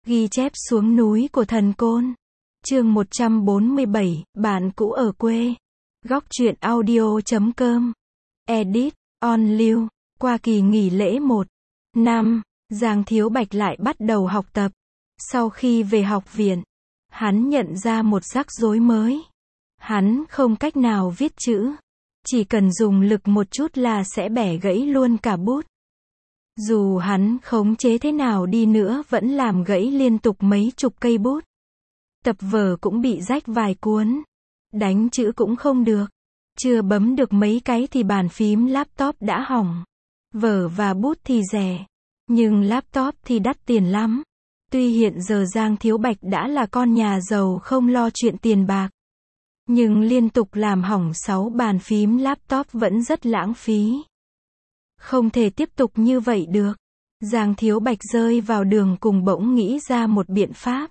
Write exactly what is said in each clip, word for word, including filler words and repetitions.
Ghi chép xuống núi của thần Côn. Chương một trăm bốn mươi bảy, bạn cũ ở quê. Góc truyện audio chấm com. Edit, on lưu. Qua kỳ nghỉ lễ một năm, Giang Thiếu Bạch lại bắt đầu học tập. Sau khi về học viện, hắn nhận ra một rắc rối mới. Hắn không cách nào viết chữ. Chỉ cần dùng lực một chút là sẽ bẻ gãy luôn cả bút. Dù hắn khống chế thế nào đi nữa vẫn làm gãy liên tục mấy chục cây bút. Tập vở cũng bị rách vài cuốn. Đánh chữ cũng không được. Chưa bấm được mấy cái thì bàn phím laptop đã hỏng. Vở và bút thì rẻ. Nhưng laptop thì đắt tiền lắm. Tuy hiện giờ Giang Thiếu Bạch đã là con nhà giàu không lo chuyện tiền bạc. Nhưng liên tục làm hỏng sáu bàn phím laptop vẫn rất lãng phí. Không thể tiếp tục như vậy được. Giang Thiếu Bạch rơi vào đường cùng bỗng nghĩ ra một biện pháp.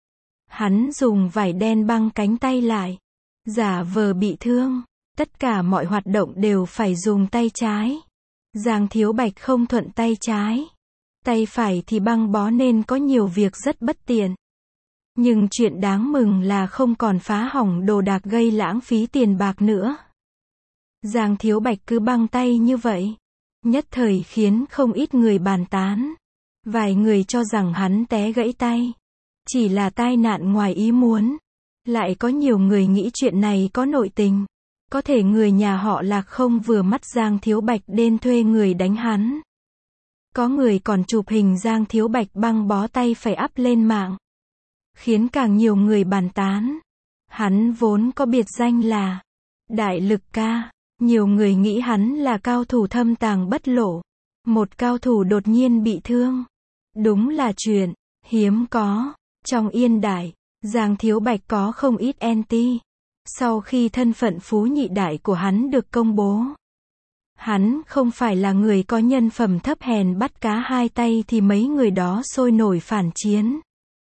Hắn dùng vải đen băng cánh tay lại. Giả vờ bị thương. Tất cả mọi hoạt động đều phải dùng tay trái. Giang Thiếu Bạch không thuận tay trái. Tay phải thì băng bó nên có nhiều việc rất bất tiện. Nhưng chuyện đáng mừng là không còn phá hỏng đồ đạc gây lãng phí tiền bạc nữa. Giang Thiếu Bạch cứ băng tay như vậy. Nhất thời khiến không ít người bàn tán. Vài người cho rằng hắn té gãy tay. Chỉ là tai nạn ngoài ý muốn. Lại có nhiều người nghĩ chuyện này có nội tình. Có thể người nhà họ Lạc không vừa mắt Giang Thiếu Bạch nên thuê người đánh hắn. Có người còn chụp hình Giang Thiếu Bạch băng bó tay phải up lên mạng. Khiến càng nhiều người bàn tán. Hắn vốn có biệt danh là Đại Lực Ca. Nhiều người nghĩ hắn là cao thủ thâm tàng bất lộ. Một cao thủ đột nhiên bị thương. Đúng là chuyện hiếm có. Trong Yên Đại, Giang Thiếu Bạch có không ít anti. Sau khi thân phận phú nhị đại của hắn được công bố. Hắn không phải là người có nhân phẩm thấp hèn bắt cá hai tay thì mấy người đó sôi nổi phản chiến.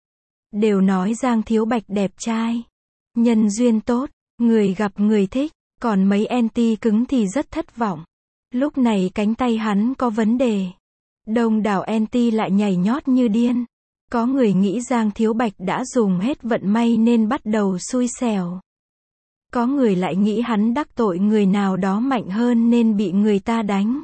Đều nói Giang Thiếu Bạch đẹp trai. Nhân duyên tốt. Người gặp người thích. Còn mấy anti cứng thì rất thất vọng. Lúc này cánh tay hắn có vấn đề. Đông đảo anti lại nhảy nhót như điên. Có người nghĩ Giang Thiếu Bạch đã dùng hết vận may nên bắt đầu xui xẻo. Có người lại nghĩ hắn đắc tội người nào đó mạnh hơn nên bị người ta đánh.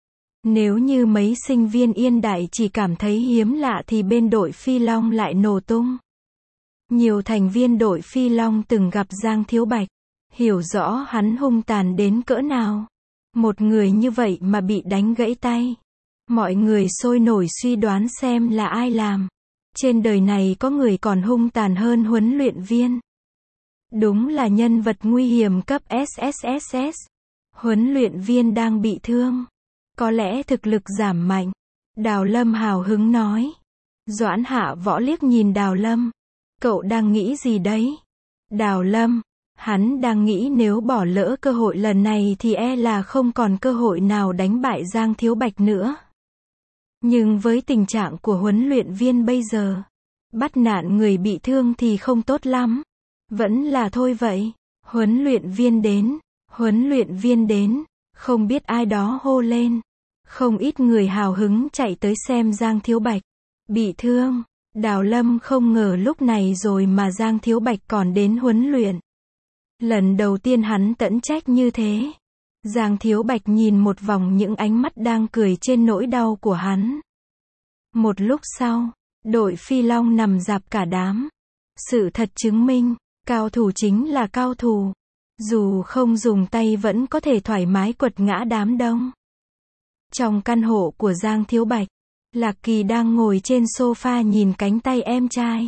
Nếu như mấy sinh viên Yên Đại chỉ cảm thấy hiếm lạ thì bên đội Phi Long lại nổ tung. Nhiều thành viên đội Phi Long từng gặp Giang Thiếu Bạch. Hiểu rõ hắn hung tàn đến cỡ nào. Một người như vậy mà bị đánh gãy tay. Mọi người sôi nổi suy đoán xem là ai làm. Trên đời này có người còn hung tàn hơn huấn luyện viên. Đúng là nhân vật nguy hiểm cấp ét ét ét ét. Huấn luyện viên đang bị thương. Có lẽ thực lực giảm mạnh. Đào Lâm hào hứng nói. Doãn Hạ Võ liếc nhìn Đào Lâm. Cậu đang nghĩ gì đấy? Đào Lâm. Hắn đang nghĩ nếu bỏ lỡ cơ hội lần này thì e là không còn cơ hội nào đánh bại Giang Thiếu Bạch nữa. Nhưng với tình trạng của huấn luyện viên bây giờ, bắt nạn người bị thương thì không tốt lắm. Vẫn là thôi vậy. Huấn luyện viên đến, huấn luyện viên đến, không biết ai đó hô lên. Không ít người hào hứng chạy tới xem Giang Thiếu Bạch bị thương. Đào Lâm không ngờ lúc này rồi mà Giang Thiếu Bạch còn đến huấn luyện. Lần đầu tiên hắn tẫn trách như thế. Giang Thiếu Bạch nhìn một vòng những ánh mắt đang cười trên nỗi đau của hắn. Một lúc sau, đội Phi Long nằm rạp cả đám. Sự thật chứng minh, cao thủ chính là cao thủ. Dù không dùng tay vẫn có thể thoải mái quật ngã đám đông. Trong căn hộ của Giang Thiếu Bạch, Lạc Kỳ đang ngồi trên sofa nhìn cánh tay em trai.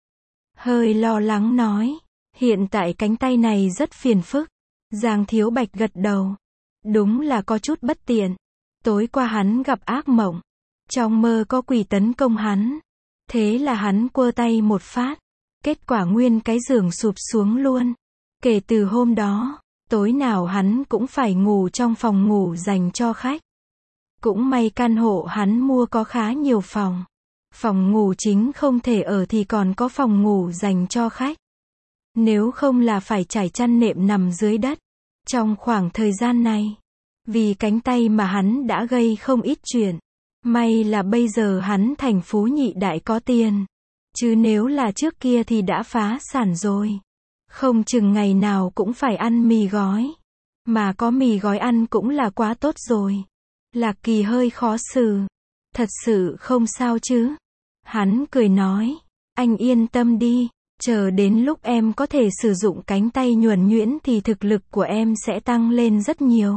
Hơi lo lắng nói. Hiện tại cánh tay này rất phiền phức. Giang Thiếu Bạch gật đầu. Đúng là có chút bất tiện. Tối qua hắn gặp ác mộng. Trong mơ có quỷ tấn công hắn. Thế là hắn quơ tay một phát. Kết quả nguyên cái giường sụp xuống luôn. Kể từ hôm đó, tối nào hắn cũng phải ngủ trong phòng ngủ dành cho khách. Cũng may căn hộ hắn mua có khá nhiều phòng. Phòng ngủ chính không thể ở thì còn có phòng ngủ dành cho khách. Nếu không là phải trải chăn nệm nằm dưới đất. Trong khoảng thời gian này, vì cánh tay mà hắn đã gây không ít chuyện. May là bây giờ hắn thành phú nhị đại có tiền. Chứ nếu là trước kia thì đã phá sản rồi. Không chừng ngày nào cũng phải ăn mì gói. Mà có mì gói ăn cũng là quá tốt rồi. Lạc Kỳ hơi khó xử. Thật sự không sao chứ? Hắn cười nói. Anh yên tâm đi. Chờ đến lúc em có thể sử dụng cánh tay nhuần nhuyễn thì thực lực của em sẽ tăng lên rất nhiều.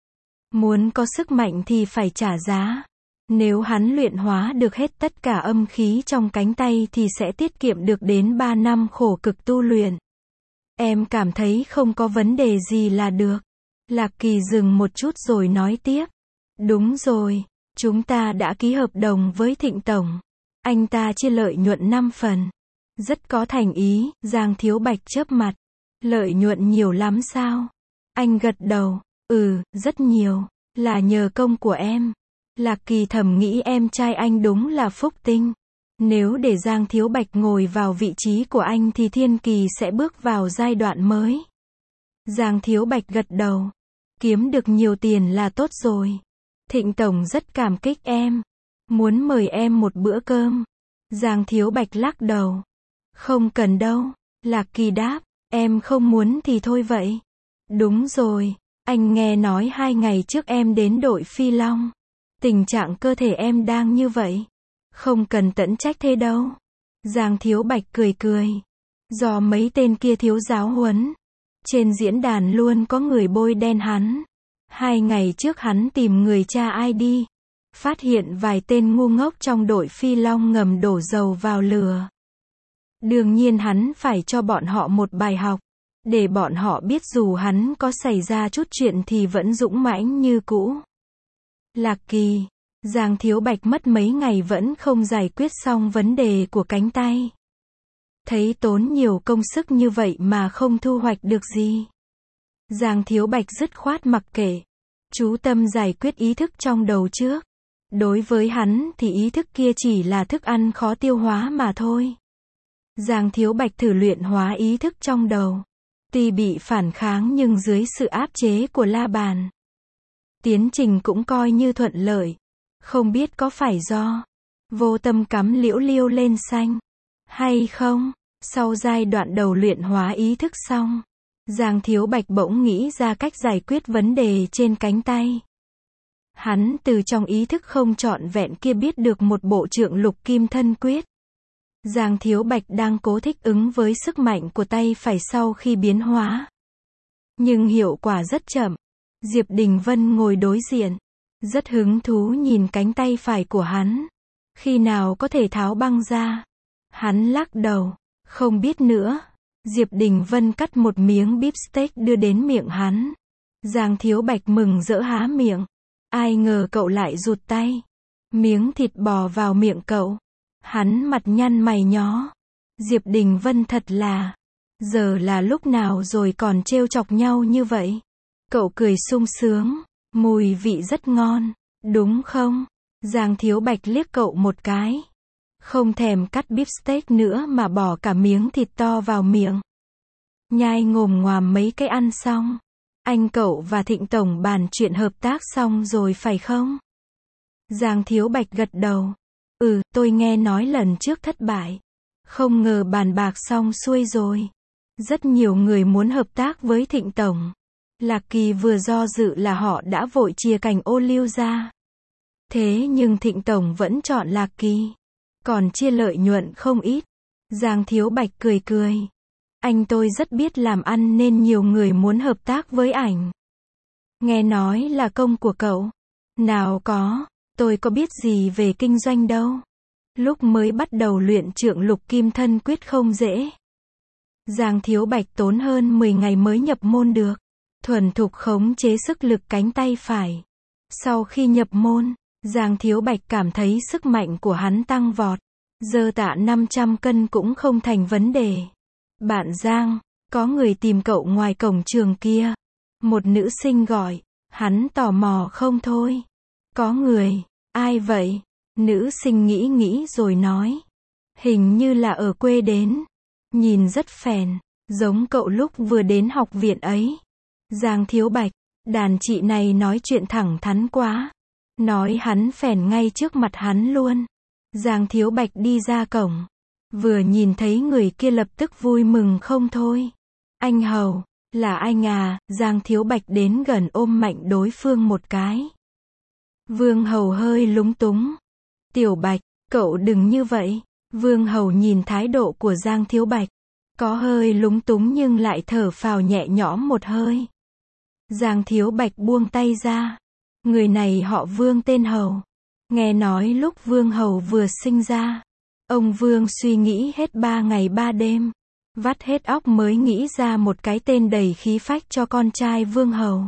Muốn có sức mạnh thì phải trả giá. Nếu hắn luyện hóa được hết tất cả âm khí trong cánh tay thì sẽ tiết kiệm được đến ba năm khổ cực tu luyện. Em cảm thấy không có vấn đề gì là được. Lạc Kỳ dừng một chút rồi nói tiếp. Đúng rồi, chúng ta đã ký hợp đồng với Thịnh Tổng. Anh ta chia lợi nhuận năm phần. Rất có thành ý, Giang Thiếu Bạch chớp mặt. Lợi nhuận nhiều lắm sao? Anh gật đầu. Ừ, rất nhiều. Là nhờ công của em. Lạc Kỳ thầm nghĩ em trai anh đúng là phúc tinh. Nếu để Giang Thiếu Bạch ngồi vào vị trí của anh thì Thiên Kỳ sẽ bước vào giai đoạn mới. Giang Thiếu Bạch gật đầu. Kiếm được nhiều tiền là tốt rồi. Thịnh Tổng rất cảm kích em. Muốn mời em một bữa cơm. Giang Thiếu Bạch lắc đầu. Không cần đâu. Lạc Kỳ đáp. Em không muốn thì thôi vậy. Đúng rồi. Anh nghe nói hai ngày trước em đến đội Phi Long. Tình trạng cơ thể em đang như vậy. Không cần tẫn trách thế đâu. Giang Thiếu Bạch cười cười. Do mấy tên kia thiếu giáo huấn. Trên diễn đàn luôn có người bôi đen hắn. Hai ngày trước hắn tìm người tra i đê. Phát hiện vài tên ngu ngốc trong đội Phi Long ngầm đổ dầu vào lửa. Đương nhiên hắn phải cho bọn họ một bài học. Để bọn họ biết dù hắn có xảy ra chút chuyện thì vẫn dũng mãnh như cũ. Lạc Kỳ. Giang Thiếu Bạch mất mấy ngày vẫn không giải quyết xong vấn đề của cánh tay. Thấy tốn nhiều công sức như vậy mà không thu hoạch được gì. Giang Thiếu Bạch dứt khoát mặc kệ. Chú tâm giải quyết ý thức trong đầu trước. Đối với hắn thì ý thức kia chỉ là thức ăn khó tiêu hóa mà thôi. Giang Thiếu Bạch thử luyện hóa ý thức trong đầu. Tuy bị phản kháng nhưng dưới sự áp chế của La Bàn. Tiến trình cũng coi như thuận lợi. Không biết có phải do vô tâm cắm liễu liêu lên xanh hay không? Sau giai đoạn đầu luyện hóa ý thức xong, Giang Thiếu Bạch bỗng nghĩ ra cách giải quyết vấn đề trên cánh tay. Hắn từ trong ý thức không trọn vẹn kia biết được một bộ trượng lục kim thân quyết. Giang Thiếu Bạch đang cố thích ứng với sức mạnh của tay phải sau khi biến hóa. Nhưng hiệu quả rất chậm. Diệp Đình Vân ngồi đối diện. Rất hứng thú nhìn cánh tay phải của hắn. Khi nào có thể tháo băng ra? Hắn lắc đầu. Không biết nữa. Diệp Đình Vân cắt một miếng beef steak đưa đến miệng hắn. Giang Thiếu Bạch mừng rỡ há miệng. Ai ngờ cậu lại rụt tay. Miếng thịt bò vào miệng cậu. Hắn mặt nhăn mày nhó. Diệp Đình Vân thật là. Giờ là lúc nào rồi còn trêu chọc nhau như vậy? Cậu cười sung sướng. Mùi vị rất ngon. Đúng không? Giang Thiếu Bạch liếc cậu một cái. Không thèm cắt beef steak nữa mà bỏ cả miếng thịt to vào miệng. Nhai ngồm ngoàm mấy cái ăn xong. Anh cậu và Thịnh Tổng bàn chuyện hợp tác xong rồi phải không? Giang Thiếu Bạch gật đầu. Ừ, tôi nghe nói lần trước thất bại. Không ngờ bàn bạc xong xuôi rồi. Rất nhiều người muốn hợp tác với Thịnh Tổng. Lạc Kỳ vừa do dự là họ đã vội chia cành ô liu ra. Thế nhưng Thịnh Tổng vẫn chọn Lạc Kỳ. Còn chia lợi nhuận không ít. Giang Thiếu Bạch cười cười. Anh tôi rất biết làm ăn nên nhiều người muốn hợp tác với ảnh. Nghe nói là công của cậu. Nào có, tôi có biết gì về kinh doanh đâu. Lúc mới bắt đầu luyện trượng lục kim thân quyết không dễ. Giang Thiếu Bạch tốn hơn mười ngày mới nhập môn được. Thuần thục khống chế sức lực cánh tay phải. Sau khi nhập môn, Giang Thiếu Bạch cảm thấy sức mạnh của hắn tăng vọt. Giơ tạ năm trăm cân cũng không thành vấn đề. Bạn Giang, có người tìm cậu ngoài cổng trường kia. Một nữ sinh gọi. Hắn tò mò không thôi. Có người. Ai vậy? Nữ sinh nghĩ nghĩ rồi nói. Hình như là ở quê đến. Nhìn rất phèn. Giống cậu lúc vừa đến học viện ấy. Giang Thiếu Bạch. Đàn chị này nói chuyện thẳng thắn quá. Nói hắn phèn ngay trước mặt hắn luôn. Giang Thiếu Bạch đi ra cổng. Vừa nhìn thấy người kia lập tức vui mừng không thôi. Anh Hầu, là anh à, Giang Thiếu Bạch đến gần ôm mạnh đối phương một cái. Vương Hầu hơi lúng túng. Tiểu Bạch, cậu đừng như vậy. Vương Hầu nhìn thái độ của Giang Thiếu Bạch, có hơi lúng túng nhưng lại thở phào nhẹ nhõm một hơi. Giang Thiếu Bạch buông tay ra. Người này họ Vương tên Hầu. Nghe nói lúc Vương Hầu vừa sinh ra, ông Vương suy nghĩ hết ba ngày ba đêm, vắt hết óc mới nghĩ ra một cái tên đầy khí phách cho con trai Vương Hầu.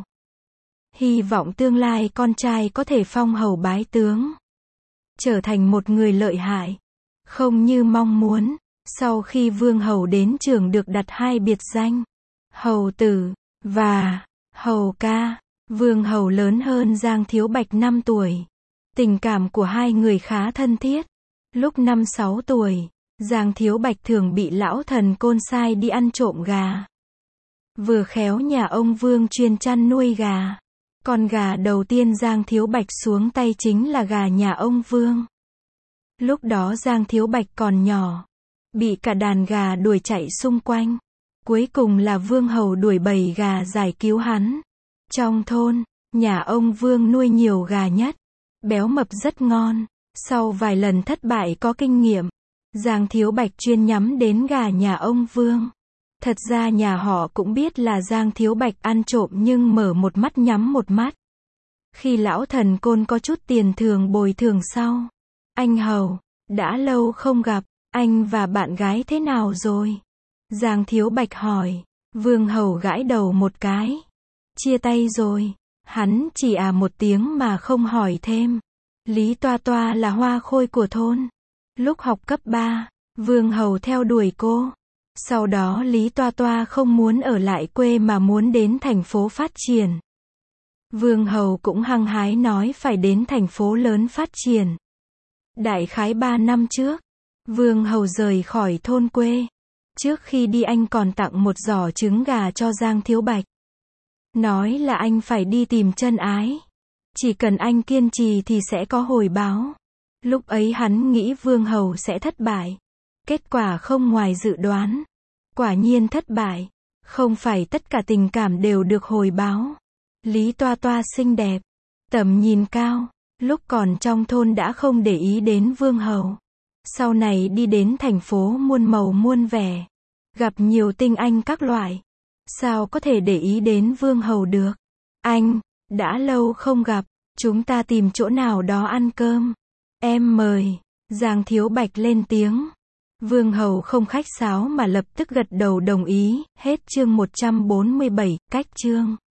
Hy vọng tương lai con trai có thể phong hầu bái tướng, trở thành một người lợi hại, không như mong muốn. Sau khi Vương Hầu đến trường được đặt hai biệt danh, Hầu Tử và Hầu Ca. Vương Hầu lớn hơn Giang Thiếu Bạch năm tuổi. Tình cảm của hai người khá thân thiết. Lúc năm sáu tuổi, Giang Thiếu Bạch thường bị lão thần côn sai đi ăn trộm gà. Vừa khéo nhà ông Vương chuyên chăn nuôi gà. Con gà đầu tiên Giang Thiếu Bạch xuống tay chính là gà nhà ông Vương. Lúc đó Giang Thiếu Bạch còn nhỏ, bị cả đàn gà đuổi chạy xung quanh. Cuối cùng là Vương Hầu đuổi bầy gà giải cứu hắn. Trong thôn, nhà ông Vương nuôi nhiều gà nhất, béo mập rất ngon. Sau vài lần thất bại có kinh nghiệm, Giang Thiếu Bạch chuyên nhắm đến gà nhà ông Vương. Thật ra nhà họ cũng biết là Giang Thiếu Bạch ăn trộm nhưng mở một mắt nhắm một mắt. Khi lão thần côn có chút tiền thường bồi thường sau. Anh Hầu, đã lâu không gặp, anh và bạn gái thế nào rồi? Giang Thiếu Bạch hỏi. Vương Hầu gãi đầu một cái. Chia tay rồi. Hắn chỉ à một tiếng mà không hỏi thêm. Lý Toa Toa là hoa khôi của thôn. Lúc học cấp ba, Vương Hầu theo đuổi cô. Sau đó Lý Toa Toa không muốn ở lại quê mà muốn đến thành phố phát triển. Vương Hầu cũng hăng hái nói phải đến thành phố lớn phát triển. Đại khái ba năm trước, Vương Hầu rời khỏi thôn quê. Trước khi đi anh còn tặng một giỏ trứng gà cho Giang Thiếu Bạch. Nói là anh phải đi tìm chân ái. Chỉ cần anh kiên trì thì sẽ có hồi báo. Lúc ấy hắn nghĩ Vương Hầu sẽ thất bại. Kết quả không ngoài dự đoán. Quả nhiên thất bại. Không phải tất cả tình cảm đều được hồi báo. Lý Toa Toa xinh đẹp, tầm nhìn cao. Lúc còn trong thôn đã không để ý đến Vương Hầu. Sau này đi đến thành phố muôn màu muôn vẻ. Gặp nhiều tinh anh các loại. Sao có thể để ý đến Vương Hầu được? Anh, đã lâu không gặp. Chúng ta tìm chỗ nào đó ăn cơm. Em mời. Giang Thiếu Bạch lên tiếng. Vương Hầu không khách sáo mà lập tức gật đầu đồng ý. Hết chương một trăm bốn mươi bảy, cách chương.